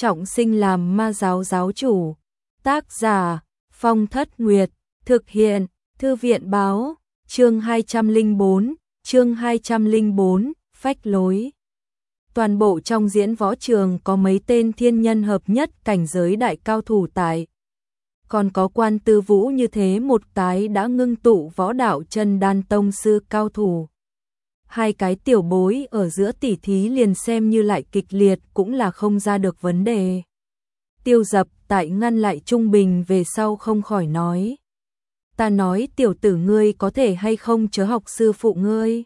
trọng sinh làm ma giáo giáo chủ. Tác giả Phong Thất Nguyệt, thực hiện Thư viện báo, chương 204, phách lối. Toàn bộ trong diễn võ trường có mấy tên thiên nhân hợp nhất cảnh giới đại cao thủ tại. Còn có Quan Tư Vũ như thế một cái đã ngưng tụ võ đạo chân đan tông sư cao thủ. Hai cái tiểu bối ở giữa tỉ thí liền xem như lại kịch liệt cũng là không ra được vấn đề. Tiêu Dập tại ngăn lại Trung Bình về sau không khỏi nói. Ta nói tiểu tử ngươi có thể hay không chớ học sư phụ ngươi.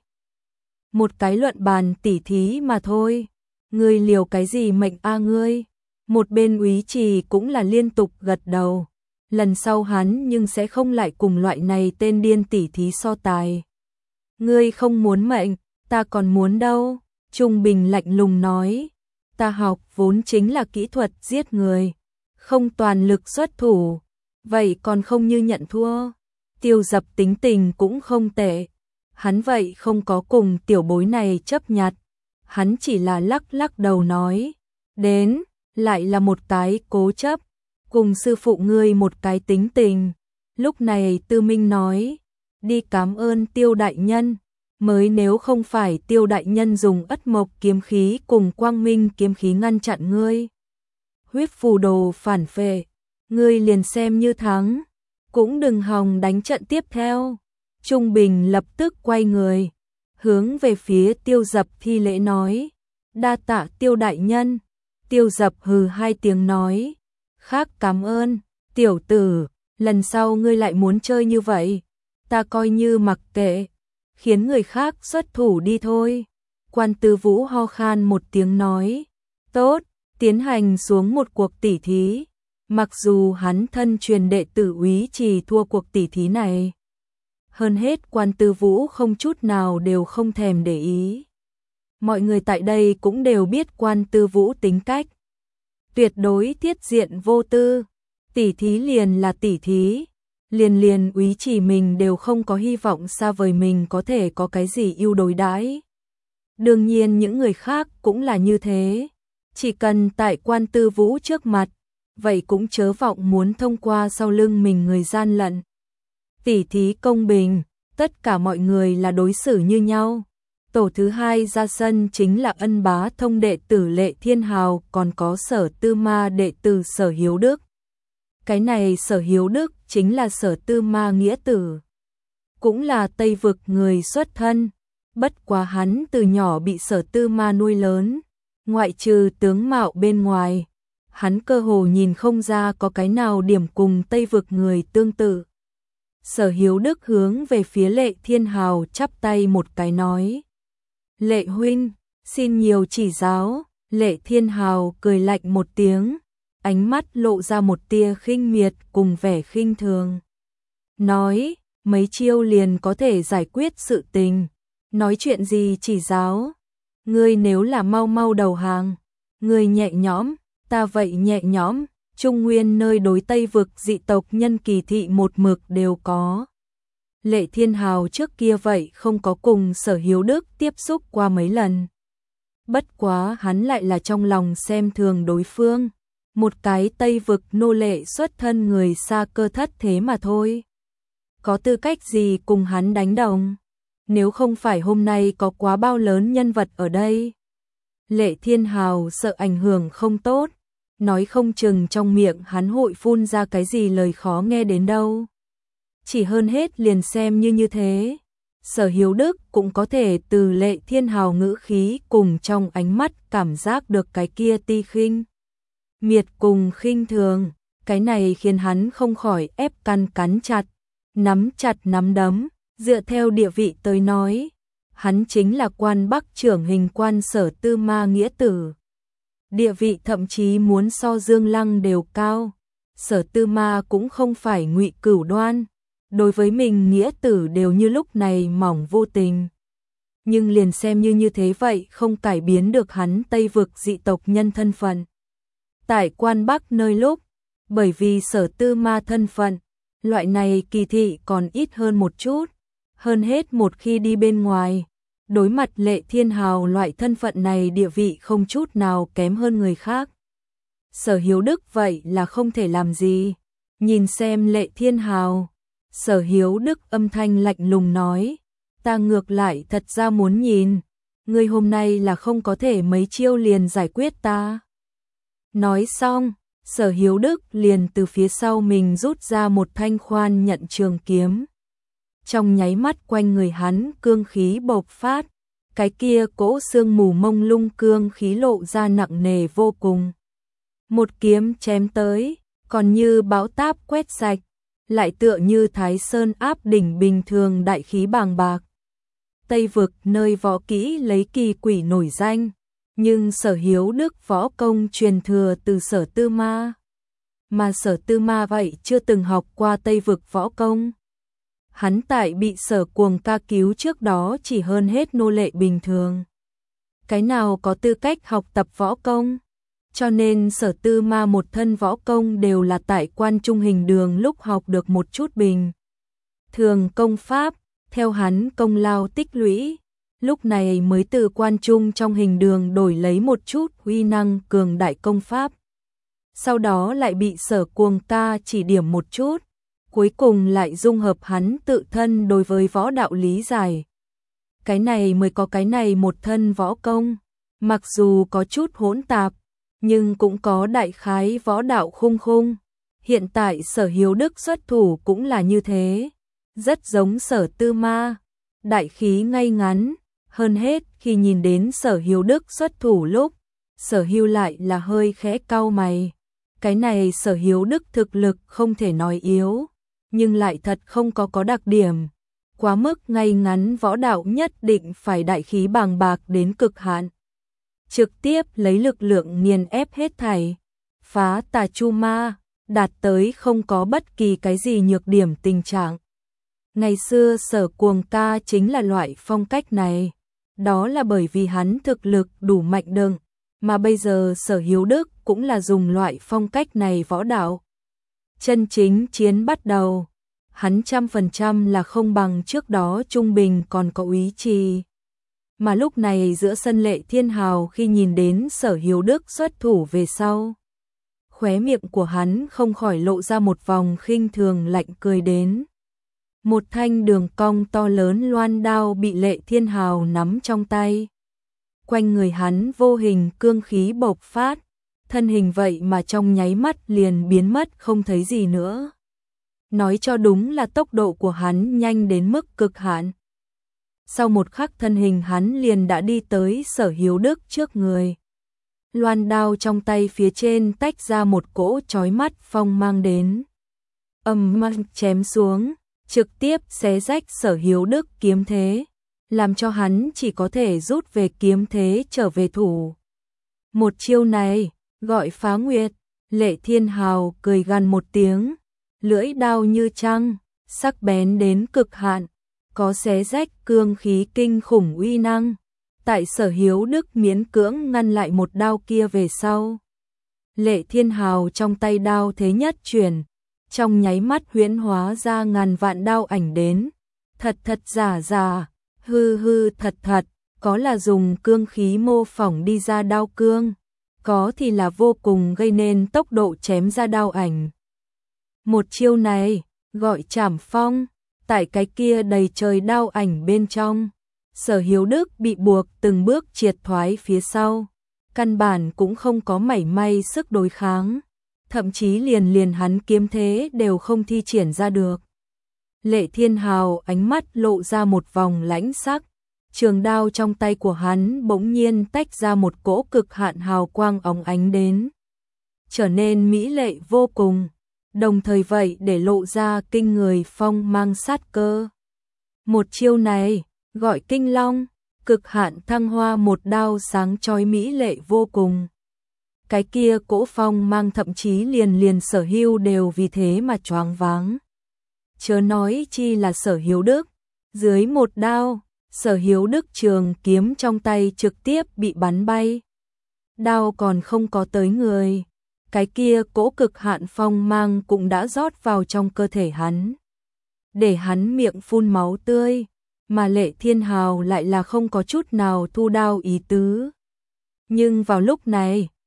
Một cái luận bàn tỉ thí mà thôi. Ngươi liều cái gì mệnh a ngươi. Một bên Úy Trì cũng là liên tục gật đầu. Lần sau hắn nhưng sẽ không lại cùng loại này tên điên tỉ thí so tài. Ngươi không muốn mệnh, ta còn muốn đâu. Trung Bình lạnh lùng nói. Ta học vốn chính là kỹ thuật giết người, không toàn lực xuất thủ, vậy còn không như nhận thua. Tiêu Dập tính tình cũng không tệ, hắn vậy không có cùng tiểu bối này chấp nhặt, hắn chỉ là lắc lắc đầu nói, đến, lại là một cái cố chấp, cùng sư phụ ngươi một cái tính tình. Lúc này Tư Minh nói, đi cảm ơn Tiêu đại nhân, mới nếu không phải Tiêu đại nhân dùng Ất Mộc kiếm khí cùng Quang Minh kiếm khí ngăn chặn ngươi. Huyết phù đồ phản phệ, ngươi liền xem như thắng, cũng đừng hòng đánh trận tiếp theo. Trung Bình lập tức quay người, hướng về phía Tiêu Dập thi lễ nói, đa tạ Tiêu đại nhân. Tiêu Dập hừ hai tiếng nói, khác cảm ơn, tiểu tử, lần sau ngươi lại muốn chơi như vậy, ta coi như mặc kệ, khiến người khác xuất thủ đi thôi. Quan Tư Vũ ho khan một tiếng nói, tốt, tiến hành xuống một cuộc tỉ thí. Mặc dù hắn thân truyền đệ tử Úy Trì thua cuộc tỉ thí này, hơn hết Quan Tư Vũ không chút nào đều không thèm để ý. Mọi người tại đây cũng đều biết Quan Tư Vũ tính cách, tuyệt đối thiết diện vô tư, tỉ thí liền là tỉ thí, liền Úy Trì mình đều không có hy vọng xa vời mình có thể có cái gì ưu đối đãi. Đương nhiên những người khác cũng là như thế, chỉ cần tại Quan Tư Vũ trước mặt, vậy cũng chớ vọng muốn thông qua sau lưng mình người gian lận. Tỉ thí công bình, tất cả mọi người là đối xử như nhau. Tổ thứ hai ra sân chính là Ân Bá Thông đệ tử Lệ Thiên Hào, còn có Sở Tư Ma đệ tử Sở Hiếu Đức. Cái này Sở Hiếu Đức chính là Sở Tư Ma nghĩa tử, cũng là Tây vực người xuất thân, bất quá hắn từ nhỏ bị Sở Tư Ma nuôi lớn, ngoại trừ tướng mạo bên ngoài, hắn cơ hồ nhìn không ra có cái nào điểm cùng Tây vực người tương tự. Sở Hiếu Đức hướng về phía Lệ Thiên Hào chắp tay một cái nói, Lệ huynh, xin nhiều chỉ giáo. Lệ Thiên Hào cười lạnh một tiếng, ánh mắt lộ ra một tia khinh miệt cùng vẻ khinh thường. Nói, mấy chiêu liền có thể giải quyết sự tình, nói chuyện gì chỉ giáo. Ngươi nếu là mau mau đầu hàng, ngươi nhẹ nhõm, ta vậy nhẹ nhõm. Trung Nguyên nơi đối Tây vực dị tộc nhân kỳ thị một mực đều có. Lệ Thiên Hào trước kia vậy không có cùng Sở Hiếu Đức tiếp xúc qua mấy lần. Bất quá hắn lại là trong lòng xem thường đối phương, một cái Tây vực nô lệ xuất thân người xa cơ thất thế mà thôi. Có tư cách gì cùng hắn đánh đồng, nếu không phải hôm nay có quá bao lớn nhân vật ở đây. Lệ Thiên Hào sợ ảnh hưởng không tốt, nói không chừng trong miệng hắn hội phun ra cái gì lời khó nghe đến đâu. Chỉ hơn hết liền xem như thế, Sở Hiếu Đức cũng có thể từ Lệ Thiên Hào ngữ khí cùng trong ánh mắt cảm giác được cái kia ti khinh miệt cùng khinh thường, cái này khiến hắn không khỏi ép cắn chặt nắm đấm. Dựa theo địa vị tới nói, hắn chính là quan Bắc trưởng hình quan Sở Tư Ma nghĩa tử, địa vị thậm chí muốn so Dương Lăng đều cao. Sở Tư Ma cũng không phải Ngụy Cửu Đoan, đối với mình nghĩa tử đều như lúc này mỏng vô tình. Nhưng liền xem như thế vậy không cải biến được hắn Tây vực dị tộc nhân thân phận. Tại quan Bắc nơi lúc, bởi vì Sở Tư Ma thân phận, loại này kỳ thị còn ít hơn một chút, hơn hết một khi đi bên ngoài, đối mặt Lệ Thiên Hào loại thân phận này địa vị không chút nào kém hơn người khác. Sở Hiếu Đức vậy là không thể làm gì. Nhìn xem Lệ Thiên Hào. Sở Hiếu Đức âm thanh lạnh lùng nói, ta ngược lại thật ra muốn nhìn, ngươi hôm nay là không có thể mấy chiêu liền giải quyết ta. Nói xong, Sở Hiếu Đức liền từ phía sau mình rút ra một thanh khoan nhận trường kiếm. Trong nháy mắt quanh người hắn cương khí bộc phát, cái kia cỗ sương mù mông lung cương khí lộ ra nặng nề vô cùng. Một kiếm chém tới, còn như bão táp quét sạch, lại tựa như Thái Sơn áp đỉnh bình thường đại khí bàng bạc. Tây vực nơi võ kỹ lấy kỳ quỷ nổi danh, nhưng Sở Hiếu Đức võ công truyền thừa từ Sở Tư Ma. Mà Sở Tư Ma vậy chưa từng học qua Tây vực võ công. Hắn tại bị Sở Cuồng Ca cứu trước đó chỉ hơn hết nô lệ bình thường. Cái nào có tư cách học tập võ công? Cho nên Sở Tư Ma một thân võ công đều là tại Quan Trung Hình Đường lúc học được một chút bình thường công pháp, theo hắn công lao tích lũy, lúc này mới từ Quan Trung trong Hình Đường đổi lấy một chút uy năng cường đại công pháp. Sau đó lại bị Sở Cuồng Ca chỉ điểm một chút, cuối cùng lại dung hợp hắn tự thân đối với võ đạo lý giải. Cái này mới có cái này một thân võ công, mặc dù có chút hỗn tạp, nhưng cũng có đại khái võ đạo khung khung. Hiện tại Sở Hiếu Đức xuất thủ cũng là như thế, rất giống Sở Tư Ma, đại khí ngay ngắn. Hơn hết khi nhìn đến Sở Hiếu Đức xuất thủ lúc, Sở Hưu lại là hơi khẽ cau mày. Cái này Sở Hiếu Đức thực lực không thể nói yếu, nhưng lại thật không có đặc điểm. Quá mức ngay ngắn võ đạo nhất định phải đại khí bàng bạc đến cực hạn. Trực tiếp lấy lực lượng nghiền ép hết thảy, phá tà chu ma, đạt tới không có bất kỳ cái gì nhược điểm tình trạng. Ngày xưa Sở Cuồng Ca chính là loại phong cách này, đó là bởi vì hắn thực lực đủ mạnh đừng, mà bây giờ Sở Hiếu Đức cũng là dùng loại phong cách này võ đạo. Chân chính chiến bắt đầu, hắn 100% là không bằng trước đó trung bình còn có úy trì. Mà lúc này giữa sân Lệ Thiên Hào khi nhìn đến Sở Hiếu Đức xuất thủ về sau, khóe miệng của hắn không khỏi lộ ra một vòng khinh thường lạnh cười đến. Một thanh đường cong to lớn loan đao bị Lệ Thiên Hào nắm trong tay. Quanh người hắn vô hình cương khí bộc phát, thân hình vậy mà trong nháy mắt liền biến mất không thấy gì nữa. Nói cho đúng là tốc độ của hắn nhanh đến mức cực hạn. Sau một khắc thân hình hắn liền đã đi tới Sở Hiếu Đức trước người. Loan đao trong tay phía trên tách ra một cỗ chói mắt phong mang đến. Ầm mang chém xuống, trực tiếp xé rách Sở Hiếu Đức kiếm thế, làm cho hắn chỉ có thể rút về kiếm thế trở về thủ. Một chiêu này, gọi phá nguyệt, Lệ Thiên Hào cười gằn một tiếng, lưỡi đao như trăng, sắc bén đến cực hạn, có xé rách cương khí kinh khủng uy năng. Tại Sở Hiếu Đức miễn cưỡng ngăn lại một đao kia về sau, Lệ Thiên Hào trong tay đao thế nhất chuyển, trong nháy mắt huyễn hóa ra ngàn vạn đao ảnh đến, thật thật giả giả, hư hư thật thật, có là dùng cương khí mô phỏng đi ra đao cương, có thì là vô cùng gây nên tốc độ chém ra đao ảnh. Một chiêu này, gọi trảm phong, tại cái kia đầy trời đao ảnh bên trong, Sở Hiếu Đức bị buộc từng bước triệt thoái phía sau, căn bản cũng không có mảy may sức đối kháng, thậm chí liền hắn kiếm thế đều không thi triển ra được. Lệ Thiên Hào ánh mắt lộ ra một vòng lãnh sắc, trường đao trong tay của hắn bỗng nhiên tách ra một cỗ cực hạn hào quang óng ánh đến, trở nên mỹ lệ vô cùng, đồng thời vậy để lộ ra kinh người phong mang sát cơ. Một chiêu này, gọi Kinh Long, cực hạn thăng hoa một đao sáng chói mỹ lệ vô cùng. Cái kia cỗ phong mang thậm chí liền Sở Hưu đều vì thế mà choáng váng. Chớ nói chi là Sở Hiếu Đức, dưới một đao, Sở Hiếu Đức trường kiếm trong tay trực tiếp bị bắn bay. Đao còn không có tới người, cái kia cỗ cực hạn phong mang cũng đã rót vào trong cơ thể hắn, để hắn miệng phun máu tươi, mà Lệ Thiên Hào lại là không có chút nào thu đao ý tứ. Nhưng vào lúc này,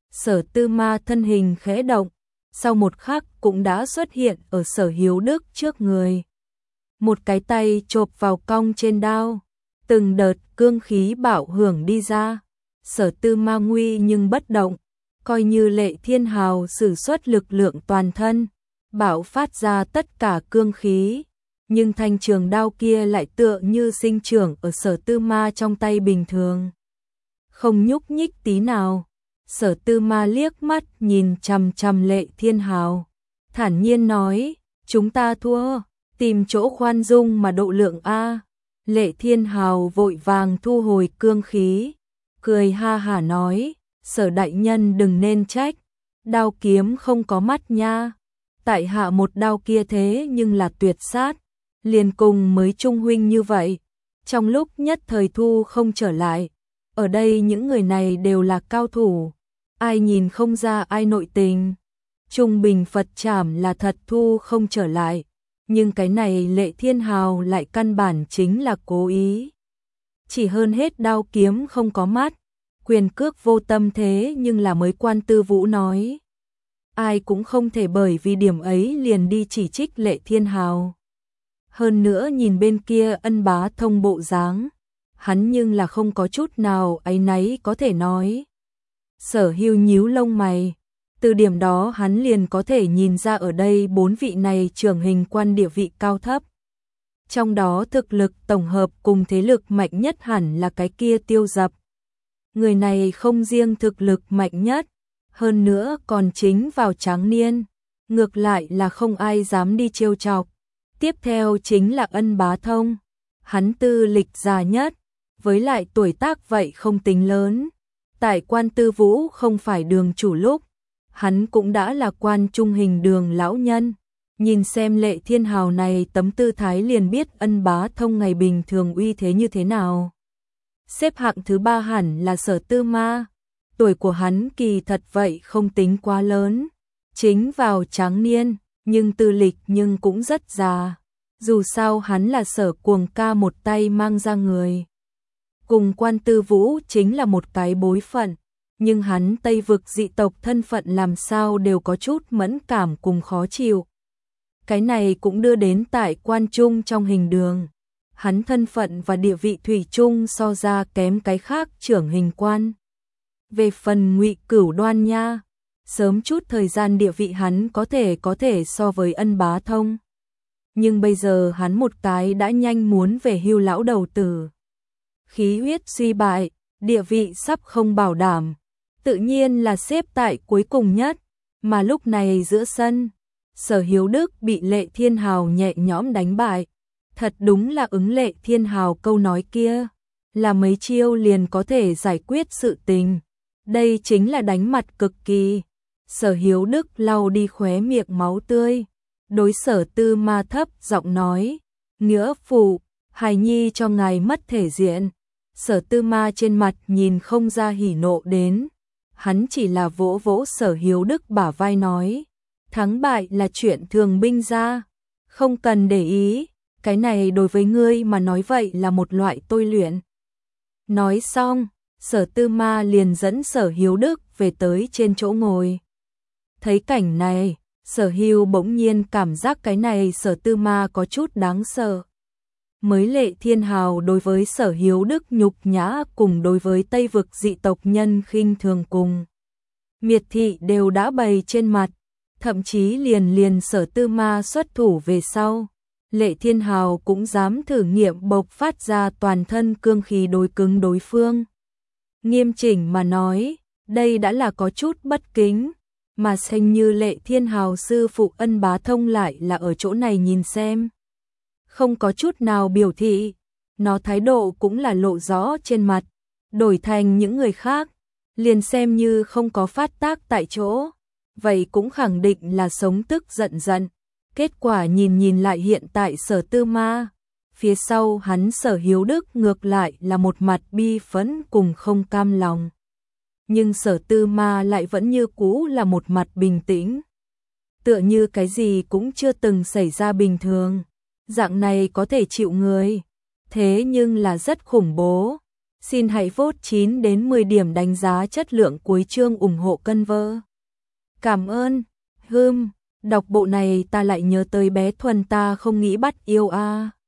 Sở Tư Ma thân hình khẽ động, sau một khắc cũng đã xuất hiện ở Sở Hiếu Đức trước người. Một cái tay chộp vào cong trên đao, từng đợt cương khí bạo hưởng đi ra. Sở Tư Ma nguy nhưng bất động, coi như Lệ Thiên Hào sử xuất lực lượng toàn thân, bạo phát ra tất cả cương khí, nhưng thanh trường đao kia lại tựa như sinh trưởng ở Sở Tư Ma trong tay bình thường, không nhúc nhích tí nào. Sở Tư Ma liếc mắt nhìn chằm chằm Lệ Thiên Hào, thản nhiên nói, chúng ta thua, tìm chỗ khoan dung mà độ lượng a. Lệ Thiên Hào vội vàng thu hồi cương khí, cười ha hả nói, Sở đại nhân đừng nên trách, đao kiếm không có mắt nha, tại hạ một đao kia thế nhưng là tuyệt sát, liền cùng mới trung huynh như vậy, trong lúc nhất thời thu không trở lại. Ở đây những người này đều là cao thủ, ai nhìn không ra ai nội tình. Trung bình Phật trảm là thật thu không trở lại, nhưng cái này Lệ Thiên Hào lại căn bản chính là cố ý. Chỉ hơn hết đao kiếm không có mắt, quyền cước vô tâm thế nhưng là mới Quan Tư Vũ nói. Ai cũng không thể bởi vì điểm ấy liền đi chỉ trích Lệ Thiên Hào. Hơn nữa nhìn bên kia Ân Bá Thông bộ dáng, hắn nhưng là không có chút nào áy náy có thể nói. Sở Hưu nhíu lông mày, từ điểm đó hắn liền có thể nhìn ra ở đây 4 vị này trưởng hình quan địa vị cao thấp. Trong đó thực lực tổng hợp cùng thế lực mạnh nhất hẳn là cái kia Tiêu Dập. Người này không riêng thực lực mạnh nhất, hơn nữa còn chính vào tráng niên, ngược lại là không ai dám đi trêu chọc. Tiếp theo chính là Ân Bá Thông, hắn tư lịch già nhất, với lại tuổi tác vậy không tính lớn. Tại Quan Tư Vũ không phải đường chủ lúc, hắn cũng đã là quan trung hình đường lão nhân. Nhìn xem Lệ Thiên Hào này tấm tư thái liền biết Ân Bá Thông ngày bình thường uy thế như thế nào. Xếp hạng thứ 3 hẳn là Sở Tư Ma, tuổi của hắn kỳ thật vậy không tính quá lớn, chính vào tráng niên, nhưng tư lịch nhưng cũng rất già. Dù sao hắn là Sở Cuồng ca một tay mang ra người. Cùng Quan Tư Vũ chính là một cái bối phận, nhưng hắn Tây vực dị tộc thân phận làm sao đều có chút mẫn cảm cùng khó chịu. Cái này cũng đưa đến tại quan trung trong hình đường, hắn thân phận và địa vị thủy chung so ra kém cái khác trưởng hình quan. Về phần Ngụy Cửu Đoan nha, sớm chút thời gian địa vị hắn có thể so với Ân Bá Thông. Nhưng bây giờ hắn một cái đã nhanh muốn về hưu lão đầu tử. Khí huyết suy bại, địa vị sắp không bảo đảm, tự nhiên là xếp tại cuối cùng nhất, mà lúc này giữa sân, Sở Hiếu Đức bị Lệ Thiên Hào nhẹ nhõm đánh bại, thật đúng là ứng Lệ Thiên Hào câu nói kia, là mấy chiêu liền có thể giải quyết sự tình, đây chính là đánh mặt cực kỳ. Sở Hiếu Đức lau đi khóe miệng máu tươi, đối Sở Tư Ma thấp giọng nói, nghĩa phụ, hài nhi cho ngài mất thể diện. Sở Tư Ma trên mặt nhìn không ra hỉ nộ đến, hắn chỉ là vỗ vỗ Sở Hiếu Đức bả vai nói, thắng bại là chuyện thường binh ra, không cần để ý, cái này đối với ngươi mà nói vậy là một loại tôi luyện. Nói xong, Sở Tư Ma liền dẫn Sở Hiếu Đức về tới trên chỗ ngồi. Thấy cảnh này, Sở Hưu bỗng nhiên cảm giác cái này Sở Tư Ma có chút đáng sợ. Mới Lệ Thiên Hào đối với Sở Hiếu Đức nhục nhã cùng đối với Tây vực dị tộc nhân khinh thường cùng miệt thị đều đã bày trên mặt, thậm chí liền Sở Tư Ma xuất thủ về sau. Lệ Thiên Hào cũng dám thử nghiệm bộc phát ra toàn thân cương khí đối cứng đối phương. Nghiêm chỉnh mà nói, đây đã là có chút bất kính, mà xem như Lệ Thiên Hào sư phụ Ân Bá Thông lại là ở chỗ này nhìn xem. Không có chút nào biểu thị, nó thái độ cũng là lộ rõ trên mặt, đổi thành những người khác, liền xem như không có phát tác tại chỗ, vậy cũng khẳng định là sống tức giận giận. Kết quả nhìn lại hiện tại Sở Tư Ma, phía sau hắn Sở Hiếu Đức ngược lại là một mặt bi phẫn cùng không cam lòng. Nhưng Sở Tư Ma lại vẫn như cũ là một mặt bình tĩnh. Tựa như cái gì cũng chưa từng xảy ra bình thường. Dạng này có thể chịu người, thế nhưng là rất khủng bố. Xin hãy vote 9 đến 10 điểm đánh giá chất lượng cuối chương ủng hộ cân vơ. Cảm ơn. Đọc bộ này ta lại nhớ tới bé Thuần ta không nghĩ bắt yêu a.